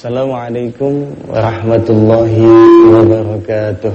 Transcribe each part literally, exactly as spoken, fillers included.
Assalamualaikum warahmatullahi wabarakatuh.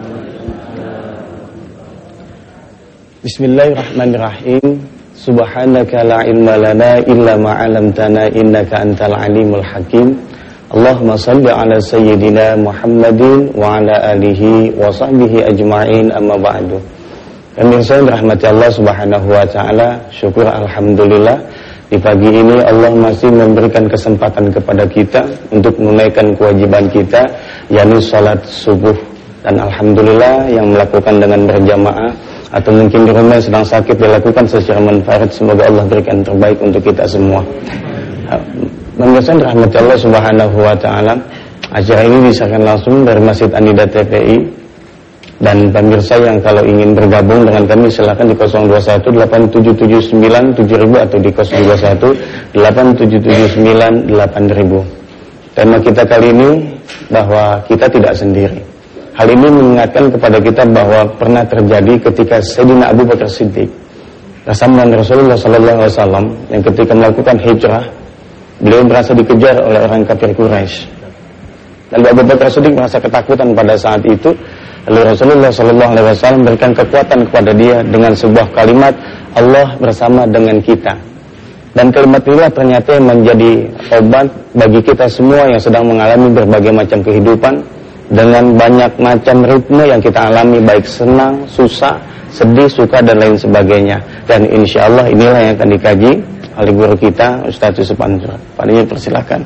Bismillahirrahmanirrahim. Subhanaka la ilma lana illa ma 'allamtana innaka antal alimul hakim. Allahumma shalli ala sayyidina Muhammadin wa ala alihi wa sahbihi ajma'in, amma ba'du. Pemirsa yang dirahmati Allah Subhanahu wa taala, syukur alhamdulillah di pagi ini Allah masih memberikan kesempatan kepada kita untuk menunaikan kewajiban kita, yakni salat subuh. Dan alhamdulillah yang melakukan dengan berjamaah atau mungkin di rumah yang sedang sakit dilakukan secara manfaat. Semoga Allah berikan terbaik untuk kita semua. Pemirsa yang dirahmati Allah Subhanahu wa taala, acara ini disiarkan langsung dari Masjid An-Nida T P I. Dan pemirsa yang kalau ingin bergabung dengan kami silakan di nol dua satu delapan tujuh tujuh sembilan tujuh ribu atau di nol dua satu delapan tujuh tujuh sembilan delapan ribu. Tema kita kali ini bahwa kita tidak sendiri. Hal ini mengingatkan kepada kita bahwa pernah terjadi ketika Sayyidina Abu Bakar Siddiq bersama Rasulullah sallallahu alaihi wasallam yang ketika melakukan hijrah, beliau merasa dikejar oleh orang kafir Quraisy. Dan Abu Bakar Siddiq merasa ketakutan pada saat itu. Lalu Rasulullah sallallahu alaihi wasallam berikan kekuatan kepada dia dengan sebuah kalimat, Allah bersama dengan kita. Dan kalimat inilah ternyata yang menjadi obat bagi kita semua yang sedang mengalami berbagai macam kehidupan dengan banyak macam ritme yang kita alami, baik senang, susah, sedih, suka dan lain sebagainya. Dan insya Allah inilah yang akan dikaji oleh guru kita Ustaz Yusuf Anzur. Pak Dini persilakan.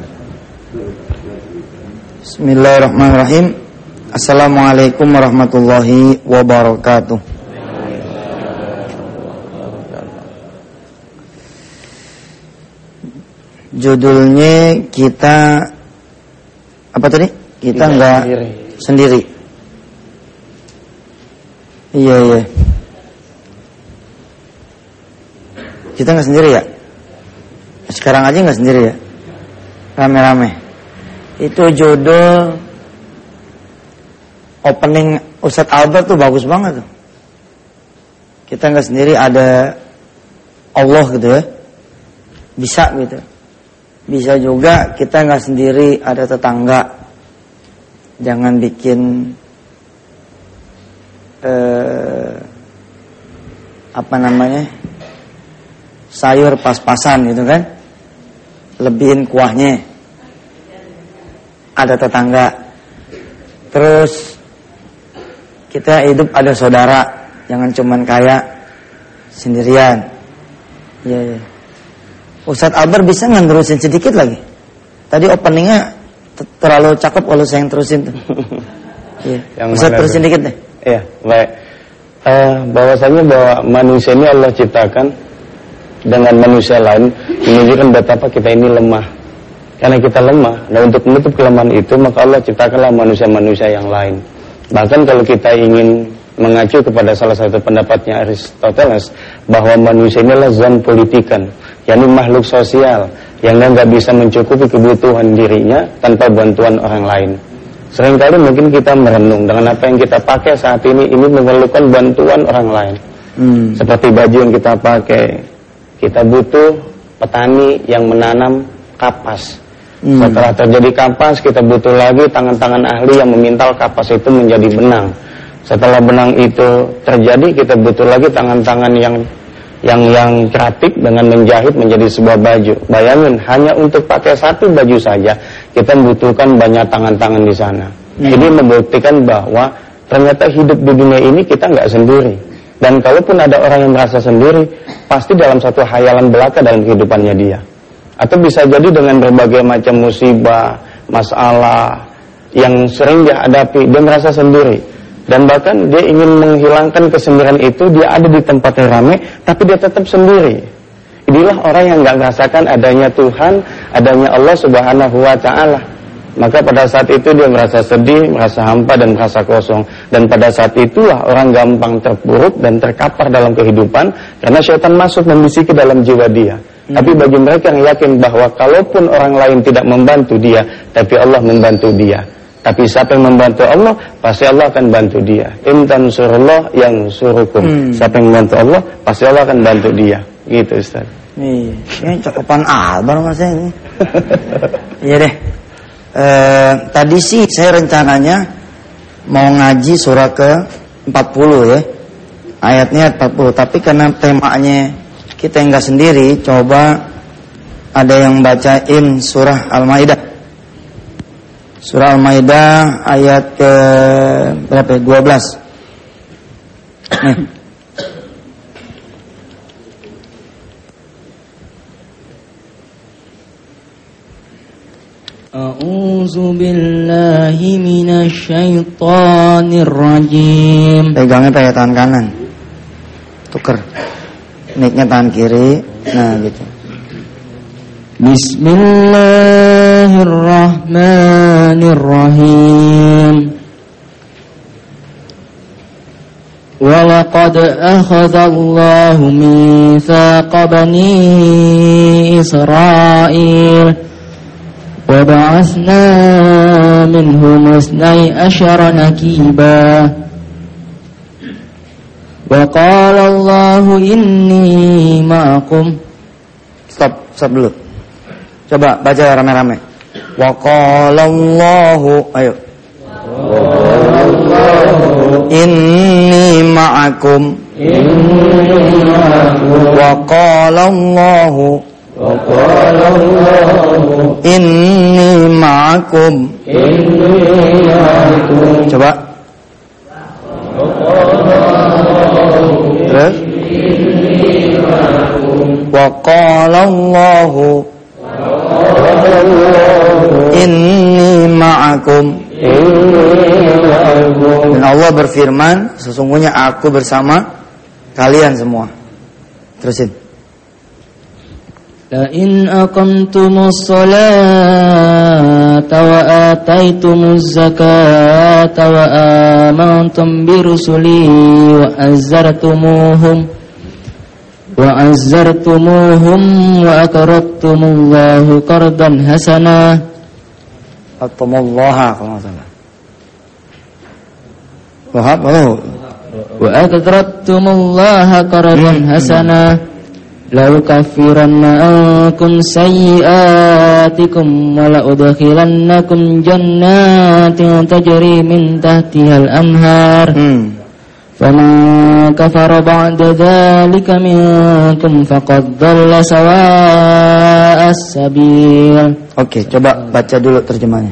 Bismillahirrahmanirrahim. Assalamualaikum warahmatullahi wabarakatuh. Judulnya kita apa tadi? Kita enggak sendiri. sendiri. Iya iya. Kita enggak sendiri ya? Sekarang aja enggak sendiri ya? Rame-rame. Itu judul opening Ustadz Albert tuh bagus banget tuh. Kita nggak sendiri, ada Allah gitu ya. Bisa gitu. Bisa juga kita nggak sendiri, ada tetangga. Jangan bikin eh, apa namanya sayur pas-pasan gitu kan. Lebihin kuahnya. Ada tetangga. Terus kita hidup ada saudara, jangan cuman kaya sendirian. Iya, ya. Ustadz Albert bisa nggak terusin sedikit lagi? Tadi openingnya t- terlalu cakep kalau saya yang terusin tuh. Iya. Ustadz terusin dikit deh. Iya, baik. Uh, bahwasanya bahwa manusia ini Allah ciptakan dengan manusia lain menunjukkan betapa kita ini lemah. Karena kita lemah, dan untuk menutup kelemahan itu maka Allah ciptakanlah manusia-manusia yang lain. Bahkan kalau kita ingin mengacu kepada salah satu pendapatnya Aristoteles bahwa manusia inilah zon politikan, yakni makhluk sosial yang nggak bisa mencukupi kebutuhan dirinya tanpa bantuan orang lain. Seringkali mungkin kita merenung dengan apa yang kita pakai saat ini ini memerlukan bantuan orang lain. Hmm. Seperti baju yang kita pakai, kita butuh petani yang menanam kapas. Hmm. Setelah terjadi kapas, kita butuh lagi tangan-tangan ahli yang memintal kapas itu menjadi benang. Setelah benang itu terjadi, kita butuh lagi tangan-tangan yang yang yang kreatif dengan menjahit menjadi sebuah baju. Bayangin, hanya untuk pakai satu baju saja kita membutuhkan banyak tangan-tangan di sana. Hmm. Ini membuktikan bahwa ternyata hidup di dunia ini kita nggak sendiri. Dan kalaupun ada orang yang merasa sendiri, pasti dalam satu hayalan belaka dalam kehidupannya dia. Atau bisa jadi dengan berbagai macam musibah, masalah yang sering dia hadapi, dia merasa sendiri. Dan bahkan dia ingin menghilangkan kesendirian itu, dia ada di tempat yang ramai, tapi dia tetap sendiri. Inilah orang yang gak merasakan adanya Tuhan, adanya Allah Subhanahu wa ta'ala. Maka pada saat itu dia merasa sedih, merasa hampa dan merasa kosong. Dan pada saat itulah orang gampang terpuruk dan terkapar dalam kehidupan, karena syaitan masuk membisiki dalam jiwa dia. Tapi bagi mereka yang yakin bahwa kalaupun orang lain tidak membantu dia, tapi Allah membantu dia. Tapi siapa yang membantu Allah, pasti Allah akan bantu dia. In tansurullah yansurukum. Hmm. Siapa yang membantu Allah, pasti Allah akan bantu dia. Gitu Ustaz. Nih, ini cakupan albar mas ini. Iya deh. Eh, tadi sih saya rencananya mau ngaji surah ke empat puluh ya. Ayatnya empat puluh, tapi karena temanya kita enggak sendiri, coba ada yang bacain surah Al-Maidah. Surah Al-Maidah ayat ke berapa? dua belas. Nih. A'udzu billahi minasy syaithanir rajim. Pegangnya pakai tangan kanan. Tuker. Mic-nya tangan kiri. Nah, gitu. Bismillahirrahmanirrahim. Walaqad akhadallahu mitsaqa bani Israil wa ba'atsna minhum isnai asyara nakiba wa qala Allahu inni ma'akum. Stop, stop dulu. Coba baca rame-rame. Wa qala Allahu, ayo. Inni ma'akum. Wa qala Allahu. Inni ma'akum. Coba. Terus. Wa qala Allahu. Inni ma'akum. Dan Allah berfirman, sesungguhnya aku bersama kalian semua. Terusin. La in aqamtumus salata wa ataitumuz zakata wa amantum bi rusuli wa azzartumuhum wa azzartumuhum wa aqradtumullaha qardan hasana. Aqramullaha kalau salah. Wahab, oh. Wa aqradtumullaha qardan hasana. La ukaffiranna ankum sayyi'atikum wa la udkhilannakum jannatin tajri min tahtihal anhar. Hmm. Faman kafara ba'da dzalika minkum faqad dhalla sawa'as sabil. Oke, coba baca dulu terjemahnya.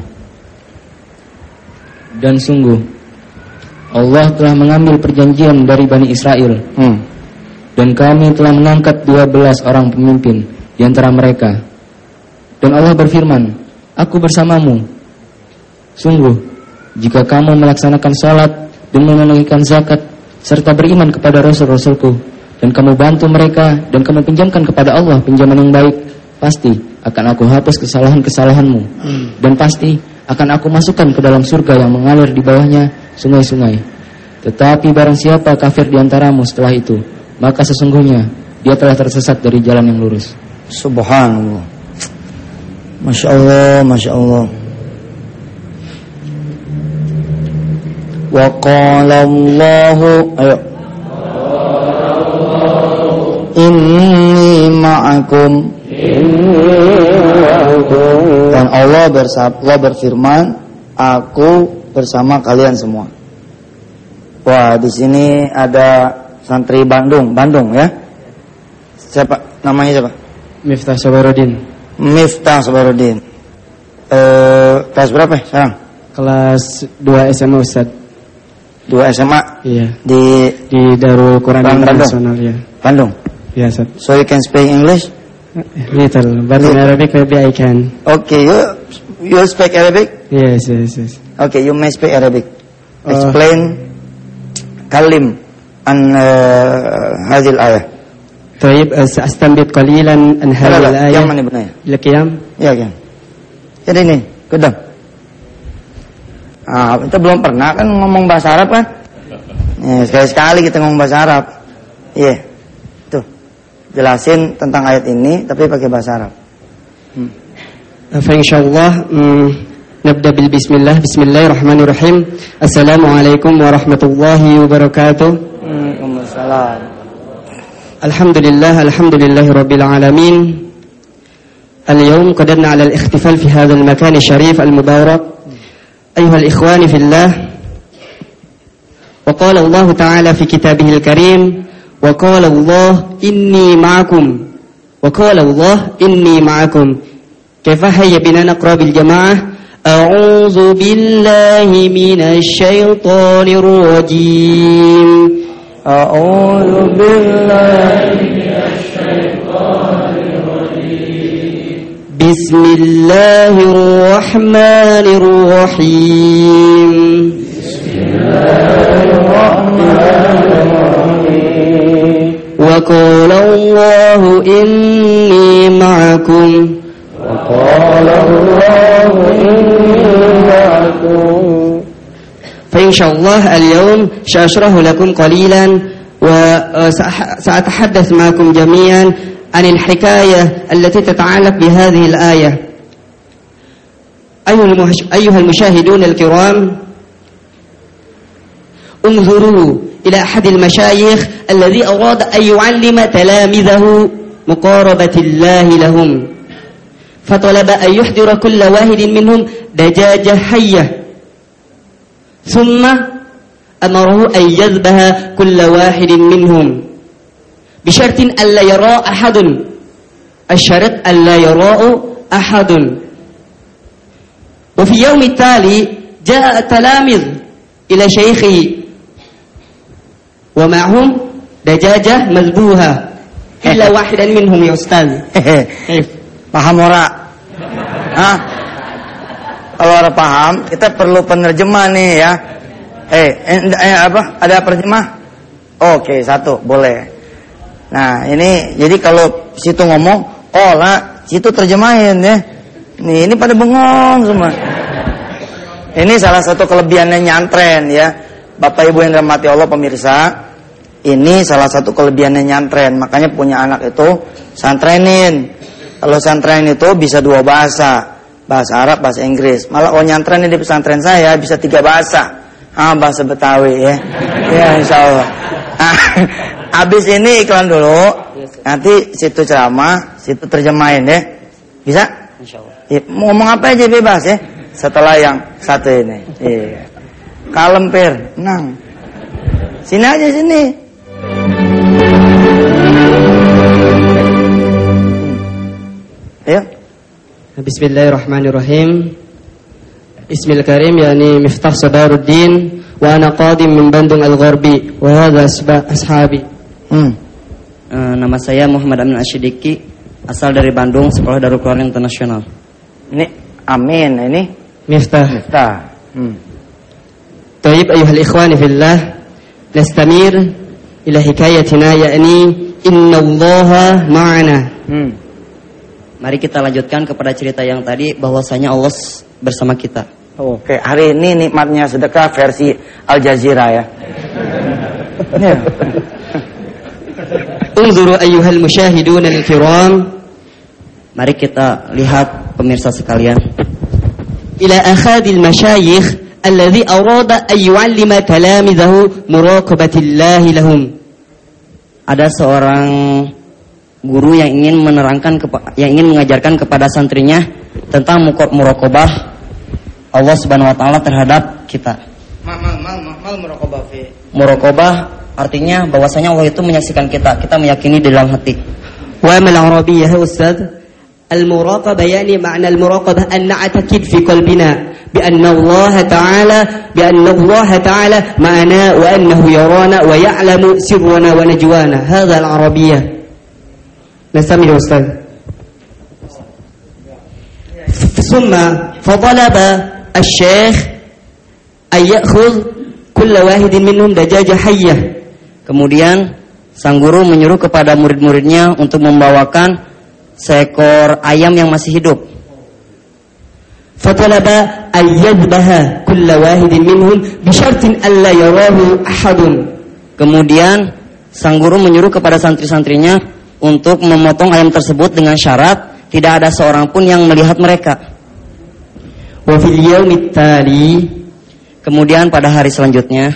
Dan sungguh Allah telah mengambil perjanjian dari Bani Israel. Hmm. Dan kami telah mengangkat dua belas orang pemimpin di antara mereka. Dan Allah berfirman, aku bersamamu. Sungguh, jika kamu melaksanakan salat dan menunaikan zakat, serta beriman kepada Rasul-Rasulku, dan kamu bantu mereka, dan kamu pinjamkan kepada Allah pinjaman yang baik, pasti akan aku hapus kesalahan-kesalahanmu. Dan pasti akan aku masukkan ke dalam surga yang mengalir di bawahnya sungai-sungai. Tetapi barang siapa kafir di antaramu setelah itu, maka sesungguhnya dia telah tersesat dari jalan yang lurus. Subhanallah. Masya Allah, Masya Allah. Wa qala Allahu, ayo. Inni ma'akum. Dan Allah bersabda, berfirman, aku bersama kalian semua. Wah, di sini ada santri Bandung, Bandung ya. Siapa namanya siapa? Miftah Sabarudin. Miftah Sabarudin. Eh, kelas berapa sekarang? Kelas dua S M A Ustaz. dua S M A? Iya. Di di Darul Quran Internasional ya. Bandung. Iya, Ustaz. So you can speak English? Little, but in Arabic maybe I can. Okay, you you speak Arabic? Yes, yes, yes. Okay, you may speak Arabic. Explain uh, kalim عن هذه الآية. طيب سأستنبط قليلا عن هذه الآية. Yang mana benarnya? Al-Qiyam. Ya, kan. Jadi nih, kedam. Ah, kita belum pernah kan ngomong bahasa Arab kan? Ya, sekali-sekali kita ngomong bahasa Arab. Iya. Yeah. Tuh. Jelasin tentang ayat ini tapi pakai bahasa Arab. Hmm. Fa insyaallah nabda bil bismillah. Bismillahirrahmanirrahim. Assalamualaikum warahmatullahi wabarakatuh. Waalaikumsalam. Alhamdulillah, alhamdulillahi rabbil alamin. اليوم قدرنا على الاحتفال في هذا المكان الشريف المبارك أيها الإخوان في الله. وقال الله تعالى في كتابه الكريم وقال الله إني معكم وقال الله إني معكم. كيف هيا بنا نقرأ بالجماعة. أعوذ بالله من الشيطان الرجيم. أعوذ بالله من الشيطان الرجيم. بسم الله الرحمن الرحيم. بسم الله الرحمن الرحيم. وقال الله إني معكم وقال الله إني معكم. فإن شاء الله اليوم سأشرح لكم قليلا وسأتحدث معكم جميعا عن الحكاية التي تتعلق بهذه الآية. أيها المشاهدون الكرام، انظروا إلى أحد المشايخ الذي أراد أن يعلم تلاميذه مقاربة الله لهم، فطلب أن يحضر كل واحد منهم دجاجة حية، ثم أمره أن يذبح كل واحد منهم بشرط ألا يرى أحد، الشرط ألا يرى أحد. وفي يوم التالي جاء التلاميذ إلى شيخه ومعهم دجاجة مذبوحة إلا واحدا منهم يا أستاذ. Paham ora? Hah? Kalau orang paham, kita perlu penerjemah nih ya. Eh, eh apa? Ada penerjemah? Oke, satu, boleh. Nah, ini jadi kalau situ ngomong, oh lah, situ terjemahin ya. Nih, ini pada bengong semua. Ini salah satu kelebihannya nyantren ya. Bapak Ibu yang dirahmati Allah pemirsa, ini salah satu kelebihannya nyantren. Makanya punya anak itu santrenin. Kalau santren itu bisa dua bahasa, bahasa Arab, bahasa Inggris. Malah kalau nyantren di pesantren saya bisa tiga bahasa. Ah, bahasa Betawi ya. Ya, insya Allah. Ah, habis ini iklan dulu. Nanti situ ceramah, situ terjemahin ya. Bisa? Insya Allah. Ya, mau ngomong apa aja bebas ya. Setelah yang satu ini. Iya. Kalem Pir, tenang. Sini aja sini. Ayo. Bismillahirrahmanirrahim. Ismil Karim yani Miftah Sadaruddin wa ana qadim min Bandung Al-Gharbi wa hadha ashabi. Hmm. Uh, nama saya Muhammad Amin Asyidiki, asal dari Bandung, sekolah Darul Quran Internasional. Ini Amin, ini Miftah. Miftah. Hmm. طيب أيها الإخوان في الله، نستمر إلى حكايتنا يعني إن الله معنا. Hmm. Mari kita lanjutkan kepada cerita yang tadi, bahwasanya Allah bersama kita. Oke, hari ini nikmatnya sedekah versi Al Jazeera ya. انظروا أيها المشاهدون الكرام. Mari kita lihat pemirsa sekalian. إلى أحد المشايخ الذي أراد أن يعلم تلاميذه مراقبة الله لهم. Ada seorang guru yang ingin menerangkan, yang ingin mengajarkan kepada santrinya tentang muraqabah Allah Subhanahu wa taala terhadap kita. Mal mal mal muraqabah fi. Muraqabah artinya bahwasanya Allah itu menyaksikan kita, kita meyakini di dalam hati. Wa mal arabiyyah ustaz, al-muraqabah yani ma'na al-muraqabah an na'takid fi qalbina bi anna Allah ta'ala bi anna Allah ta'ala ma'ana wa annahu yarana wa ya'lamu sirrana wa najwana. Hadha al-arabiyyah. نستمع أستاذ. ثم فطلب الشيخ أن يأخذ كل واحد منهم دجاجة حية. Kemudian sang guru menyuruh kepada murid-muridnya untuk membawakan seekor ayam yang masih hidup. فطلب أن يذبح كل واحد منهم بشرط ألا يراه أحد. Kemudian sang guru menyuruh kepada santri-santrinya untuk memotong ayam tersebut dengan syarat tidak ada seorang pun yang melihat mereka. Wa fil yaumit tali, kemudian pada hari selanjutnya,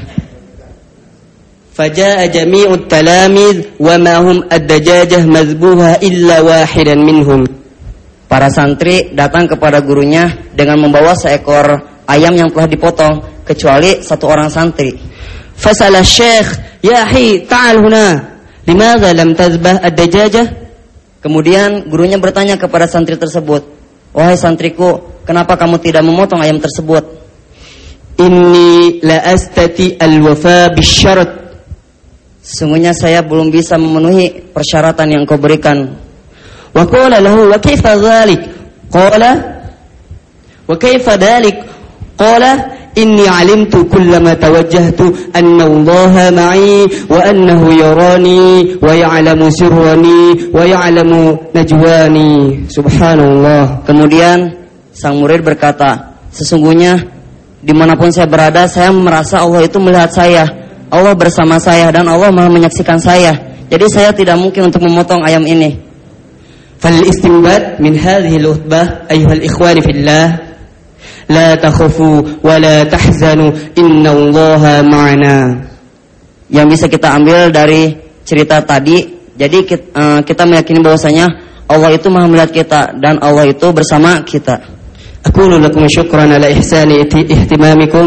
faja'a jami'ut talamid wa ma hum ad-dajajah madhbuha illa wahidan minhum. Para santri datang kepada gurunya dengan membawa seekor ayam yang telah dipotong, kecuali satu orang santri. Fasala syekh, ya akhi, ta'al huna. Limadha lam tazbah ad-dajajah? Kemudian gurunya bertanya kepada santri tersebut, wahai santriku, kenapa kamu tidak memotong ayam tersebut? Inni la astati al-wafa bisyarat. Sungguhnya saya belum bisa memenuhi persyaratan yang kau berikan. Wa qala lahu wa kaifa dhalik? Qala wa kaifa dhalik? Qala inni alimtu kullama tawajjahtu anna Allah ma'i wa annahu yarani wa ya'lamu sirrani wa ya'lamu najwani. Subhanallah. Kemudian sang murid berkata, sesungguhnya dimanapun saya berada, saya merasa Allah itu melihat saya, Allah bersama saya, dan Allah maha menyaksikan saya. Jadi saya tidak mungkin untuk memotong ayam ini. فالاستنباط من هذه الخطبة أيها الإخوان في الله لا تخافوا ولا تحزنوا إن الله معنا. Yang bisa kita ambil dari cerita tadi, jadi kita, uh, kita meyakini bahwasanya Allah itu maha melihat kita dan Allah itu bersama kita. أقول لكم شكرا على إحسان اهتمامكم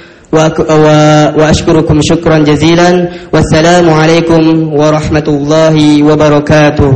وأشكركم شكرا جزيلا والسلام عليكم ورحمة الله وبركاته.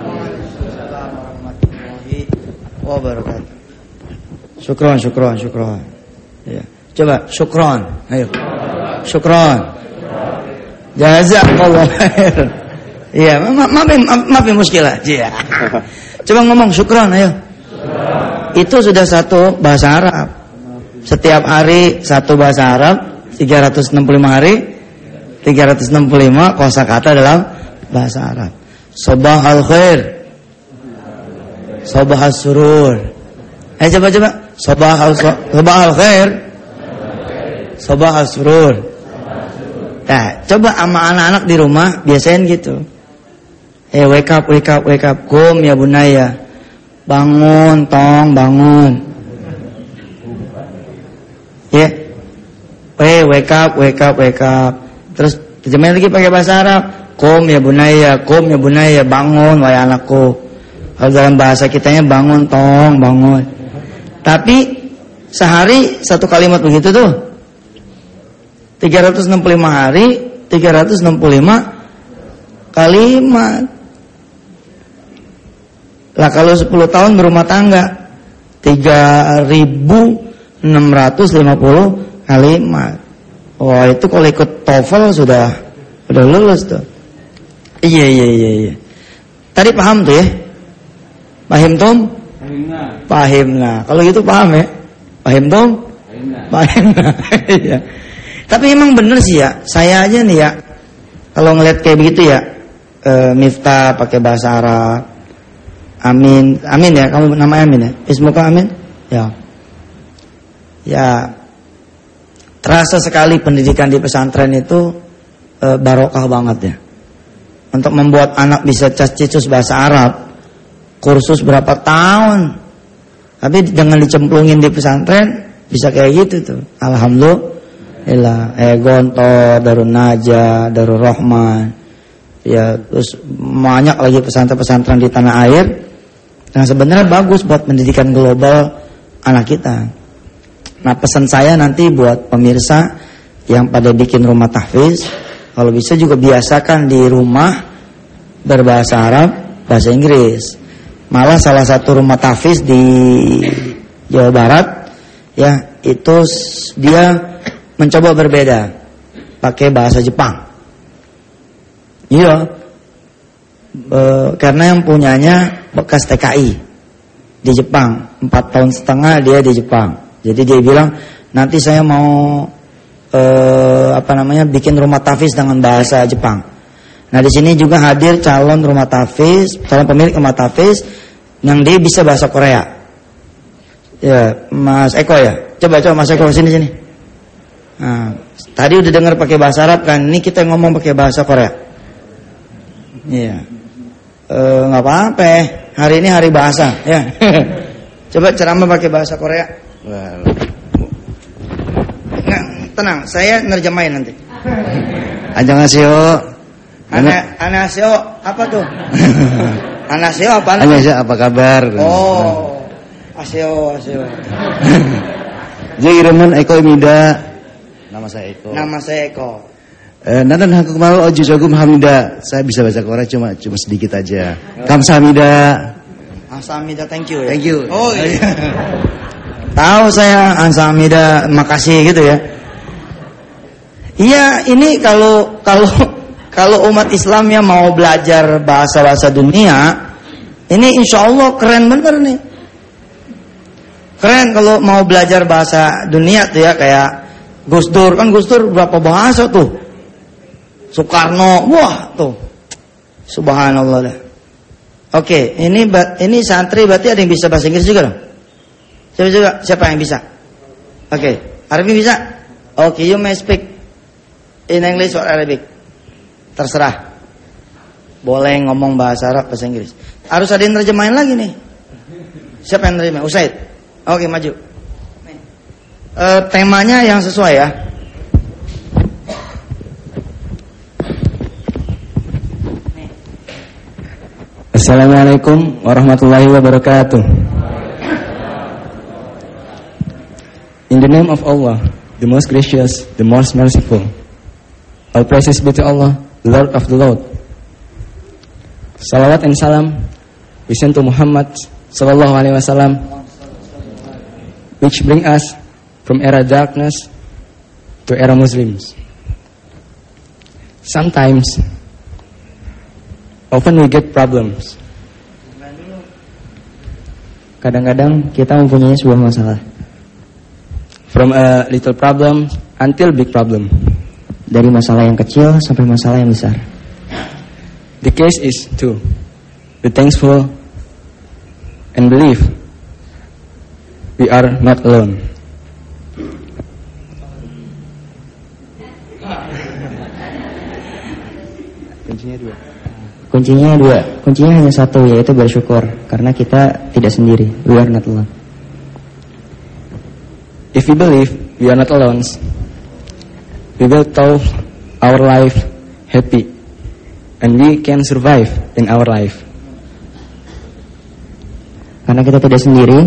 Wabarakatuh. Syukron, syukron, syukron. Ya. Coba syukron. Ayo. Syukron. Jazakallah khair. Iya, ma maafin maafin muskilah. Iya. Coba ngomong syukron, ayo. Itu sudah satu bahasa Arab. Setiap hari satu bahasa Arab, tiga ratus enam puluh lima hari, tiga ratus enam puluh lima kosakata dalam bahasa Arab. Sabahal khair. Sabahal surur. Ayo coba coba. Sabahal sabahal khair. Sabahal surur. Nah, coba sama anak-anak di rumah biasain gitu. Eh, wake up, wake up, wake up. Kum ya bunaya. Bangun, tong, bangun. Ya. Yeah. Eh, wake up, wake up, wake up. Terus terjemahin lagi pakai bahasa Arab. Kum ya bunaya, kum ya bunaya, bangun wahai anakku. Kalau dalam bahasa kitanya bangun, tong, bangun. Tapi sehari satu kalimat begitu tuh. tiga ratus enam puluh lima hari, tiga ratus enam puluh lima kalimat. Lah kalau sepuluh tahun berumah tangga, tiga ribu enam ratus lima puluh kalimat. Wah, itu kalau ikut TOEFL sudah sudah lulus tuh. Iya iya iya iya. Tadi paham tuh ya? Paham Tom? Paham nah. Kalau gitu paham ya? Paham Tom? Paham nah. Iya. Tapi emang bener sih ya. Saya aja nih ya, kalau ngeliat kayak begitu ya, e, Miftah pakai bahasa Arab, Amin, Amin ya. Kamu nama Amin ya? Ismuka Amin? Ya. Ya. Terasa sekali pendidikan di pesantren itu e, barokah banget ya. Untuk membuat anak bisa cas-cicus bahasa Arab. Kursus berapa tahun, tapi jangan dicemplungin di pesantren bisa kayak gitu tuh. Alhamdulillah. Eh Gontor, Darun Najah, Darul Rahman, ya terus banyak lagi pesantren-pesantren di tanah air. Nah sebenarnya bagus buat pendidikan global anak kita. Nah pesan saya nanti buat pemirsa yang pada bikin rumah tahfiz, kalau bisa juga biasakan di rumah berbahasa Arab, bahasa Inggris. Malah salah satu rumah tahfiz di Jawa Barat ya, itu dia mencoba berbeda, pakai bahasa Jepang. Iya, e, karena yang punyanya bekas T K I di Jepang, empat tahun setengah dia di Jepang. Jadi dia bilang nanti saya mau e, apa namanya bikin rumah tahfiz dengan bahasa Jepang. Nah di sini juga hadir calon rumah tahfiz, calon pemilik rumah tahfiz yang dia bisa bahasa Korea. Ya, Mas Eko ya. Coba coba Mas Eko sini sini. Nah, tadi udah dengar pakai bahasa Arab kan? Ini kita ngomong pakai bahasa Korea. Iya. Eh nggak apa-apa. Hari ini hari bahasa, ya. Coba ceramah pakai bahasa Korea. Nah, tenang, saya nerjemahin nanti. Annyeonghaseyo. Ana anaseo apa tuh? Annyeonghaseyo apa? Annyeonghaseyo, apa kabar? Oh. Aseo, aseo. Jadi Irman Eko Imida. Nama saya Eko. Nama saya Eko. Eh, nadan haku kemalu oju jogum hamida. Saya bisa baca Korea cuma cuma sedikit aja. Kamsahamnida. Kamsahamnida, thank you ya. Thank you. Oh iya. Tahu saya Kamsahamnida, makasih gitu ya. Iya, ini kalau kalau kalau umat Islam yang mau belajar bahasa-bahasa dunia, ini insya Allah keren bener nih. Keren kalau mau belajar bahasa dunia tuh ya, kayak Gus Dur, kan Gus Dur berapa bahasa tuh. Soekarno, wah tuh. Subhanallah dah. Oke, ini ini santri berarti ada yang bisa bahasa Inggris juga dong? Siapa juga? Siapa yang bisa? Oke, Arabic bisa? Oke, you may speak in English or Arabic. Terserah. Boleh ngomong bahasa Arab, bahasa Inggris. Harus ada yang nerjemahin lagi nih. Siapa yang nerjemahin? Usaid. Oke, maju. E, temanya yang sesuai ya. Assalamualaikum warahmatullahi wabarakatuh. In the name of Allah, the most gracious, the most merciful. All praises be to Allah, the Lord of the Lord. Salawat and salam we send to Muhammad sallallahu alaihi wasallam, which bring us from era darkness to era Muslims. Sometimes, often we get problems. Kadang-kadang kita mempunyai sebuah masalah. From a little problem until big problem. Dari masalah yang kecil sampai masalah yang besar. The case is to be thankful and believe we are not alone. Kuncinya dua. Kuncinya dua. Kuncinya hanya satu, yaitu bersyukur, karena kita tidak sendiri. We are not alone. If we believe we are not alone, we will live our life happy, and we can survive in our life. Karena kita tidak sendiri.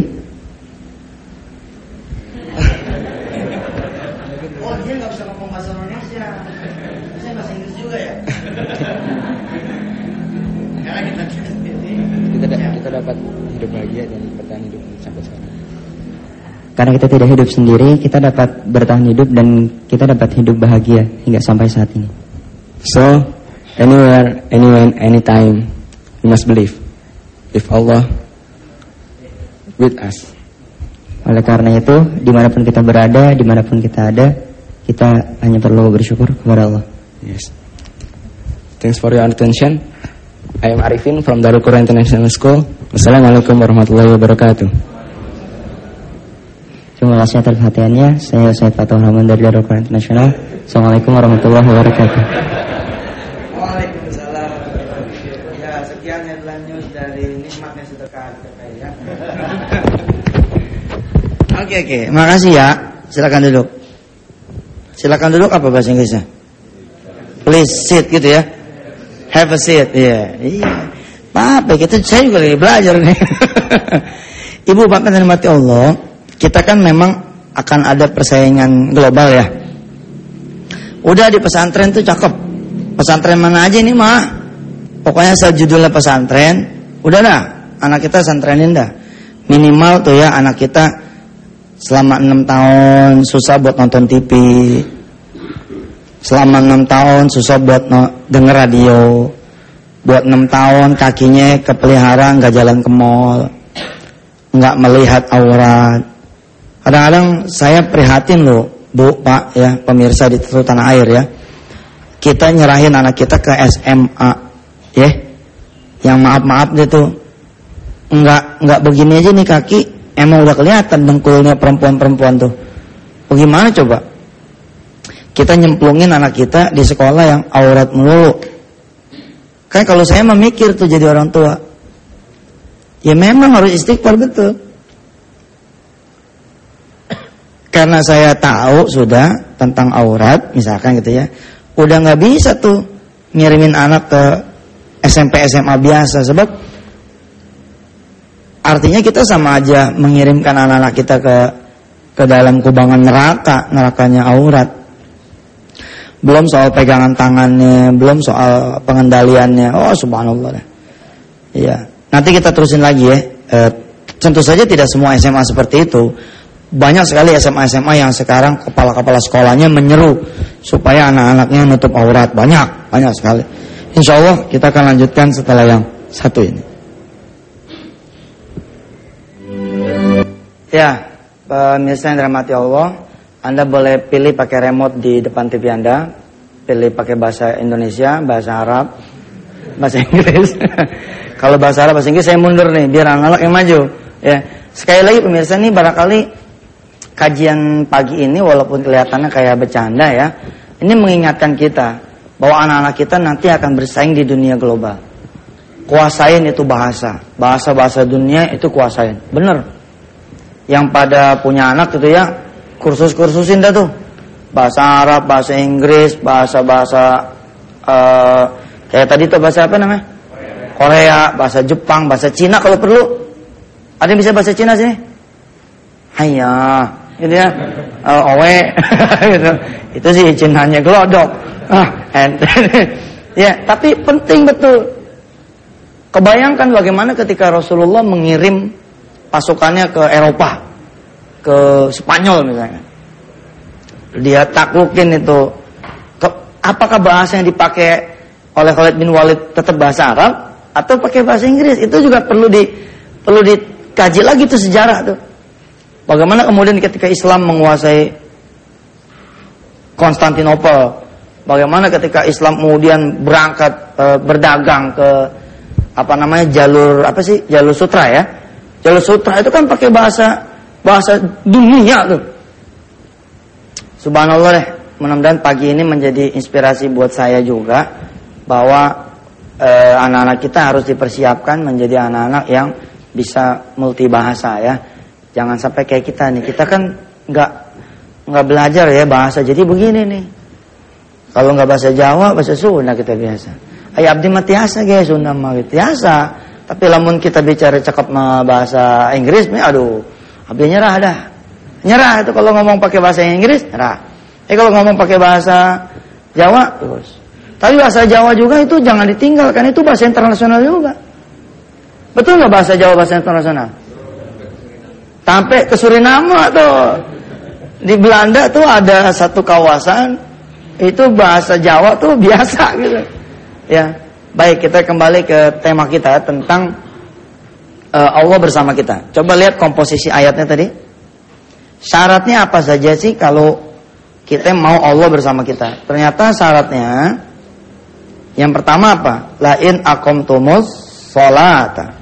Oh, dia nggak bisa ngomong bahasa Indonesia, bisa bahasa Inggris juga ya. Karena kita Kita, kita dapat hidup bahagia dan bertahan hidup sampai sekarang. Karena kita tidak hidup sendiri, kita dapat bertahan hidup dan kita dapat hidup bahagia hingga sampai saat ini. So, anywhere, anywhere, anytime, we must believe if Allah with us. Oleh karena itu, dimanapun kita berada, dimanapun kita ada, kita hanya perlu bersyukur kepada Allah. Yes. Thanks for your attention. I am Arifin from Darul Quran International School. Wassalamualaikum warahmatullahi wabarakatuh. Terima kasih atas perhatiannya. Saya Said Fatah Rahman dari Darul Quran International. Assalamualaikum warahmatullahi wabarakatuh. Waalaikumsalam. Ya, sekian headline news dari Nikmatnya Sedekah ya. Oke oke, makasih ya. Silakan duduk. Silakan duduk apa bahasa Inggrisnya? Please sit gitu ya. Have a seat. Iya. Iya. Apa kita saya juga lagi belajar nih. Ibu Bapak dan mati Allah, kita kan memang akan ada persaingan global ya. Udah di pesantren tuh cakep. Pesantren mana aja ini mah. Pokoknya asal judulnya pesantren, udah dah. Anak kita santrenin dah. Minimal tuh ya anak kita selama enam tahun susah buat nonton T V. Selama enam tahun susah buat no, denger radio. Buat enam tahun kakinya kepelihara nggak jalan ke mall, nggak melihat aurat. Kadang-kadang saya prihatin loh, Bu, Pak, ya pemirsa di seluruh tanah air ya. Kita nyerahin anak kita ke S M A, ya, yang maaf-maaf gitu, nggak nggak begini aja nih kaki, emang udah kelihatan dengkulnya perempuan-perempuan tuh. Bagaimana coba? Kita nyemplungin anak kita di sekolah yang aurat melulu. Kan kalau saya memikir tuh jadi orang tua, ya memang harus istighfar betul. Karena saya tahu sudah tentang aurat, misalkan gitu ya, udah nggak bisa tuh ngirimin anak ke S M P S M A biasa, sebab artinya kita sama aja mengirimkan anak-anak kita ke ke dalam kubangan neraka, nerakanya aurat. Belum soal pegangan tangannya, belum soal pengendaliannya. Oh subhanallah. Iya. Nanti kita terusin lagi ya. E, tentu saja tidak semua S M A seperti itu. Banyak sekali S M A S M A yang sekarang kepala-kepala sekolahnya menyeru supaya anak-anaknya nutup aurat. Banyak, banyak sekali. Insya Allah kita akan lanjutkan setelah yang satu ini. Ya, pemirsa yang dirahmati Allah, Anda boleh pilih pakai remote di depan T V Anda, pilih pakai bahasa Indonesia, bahasa Arab, bahasa Inggris. Kalau bahasa Arab, bahasa Inggris saya mundur nih, biar anak-anak yang maju. Ya, sekali lagi pemirsa nih, barangkali kajian pagi ini walaupun kelihatannya kayak bercanda ya, ini mengingatkan kita bahwa anak-anak kita nanti akan bersaing di dunia global. Kuasain itu bahasa, bahasa-bahasa dunia itu kuasain, bener. Yang pada punya anak gitu ya, kursus-kursusin dah tuh. Bahasa Arab, bahasa Inggris, bahasa-bahasa uh, kayak tadi tuh bahasa apa namanya? Korea, bahasa Jepang, bahasa Cina kalau perlu. Ada yang bisa bahasa Cina sini? Hayya, gitu ya. Uh, owe, gitu. Itu sih Cinanya gelodok. Ah, and, ya, tapi penting betul. Kebayangkan bagaimana ketika Rasulullah mengirim pasukannya ke Eropa, ke Spanyol misalnya. Dia taklukin itu. Apakah bahasa yang dipakai oleh Khalid bin Walid tetap bahasa Arab atau pakai bahasa Inggris? Itu juga perlu di perlu dikaji lagi tuh sejarah tuh. Bagaimana kemudian ketika Islam menguasai Konstantinopel, bagaimana ketika Islam kemudian berangkat e, berdagang ke apa namanya jalur apa sih jalur sutra ya? Jalur sutra itu kan pakai bahasa bahasa dunia tuh. Subhanallah deh. Mudah-mudahan pagi ini menjadi inspirasi buat saya juga bahwa eh, anak-anak kita harus dipersiapkan menjadi anak-anak yang bisa multibahasa ya. Jangan sampai kayak kita nih. Kita kan nggak nggak belajar ya bahasa. Jadi begini nih. Kalau nggak bahasa Jawa, bahasa Sunda kita biasa. Ay abdi mah tiasa ge Sunda mah tiasa. Tapi lamun kita bicara cakap bahasa Inggris, nih, aduh, abdi nyerah dah. Nyerah itu kalau ngomong pakai bahasa Inggris, nyerah. Eh kalau ngomong pakai bahasa Jawa, terus. Tapi bahasa Jawa juga itu jangan ditinggalkan, itu bahasa internasional juga. Betul nggak bahasa Jawa bahasa internasional? Sampai ke Suriname tuh. Di Belanda tuh ada satu kawasan, itu bahasa Jawa tuh biasa gitu. Ya. Baik, kita kembali ke tema kita tentang uh, Allah bersama kita. Coba lihat komposisi ayatnya tadi. Syaratnya apa saja sih kalau kita mau Allah bersama kita? Ternyata syaratnya yang pertama apa? La in aqamtumus sholata.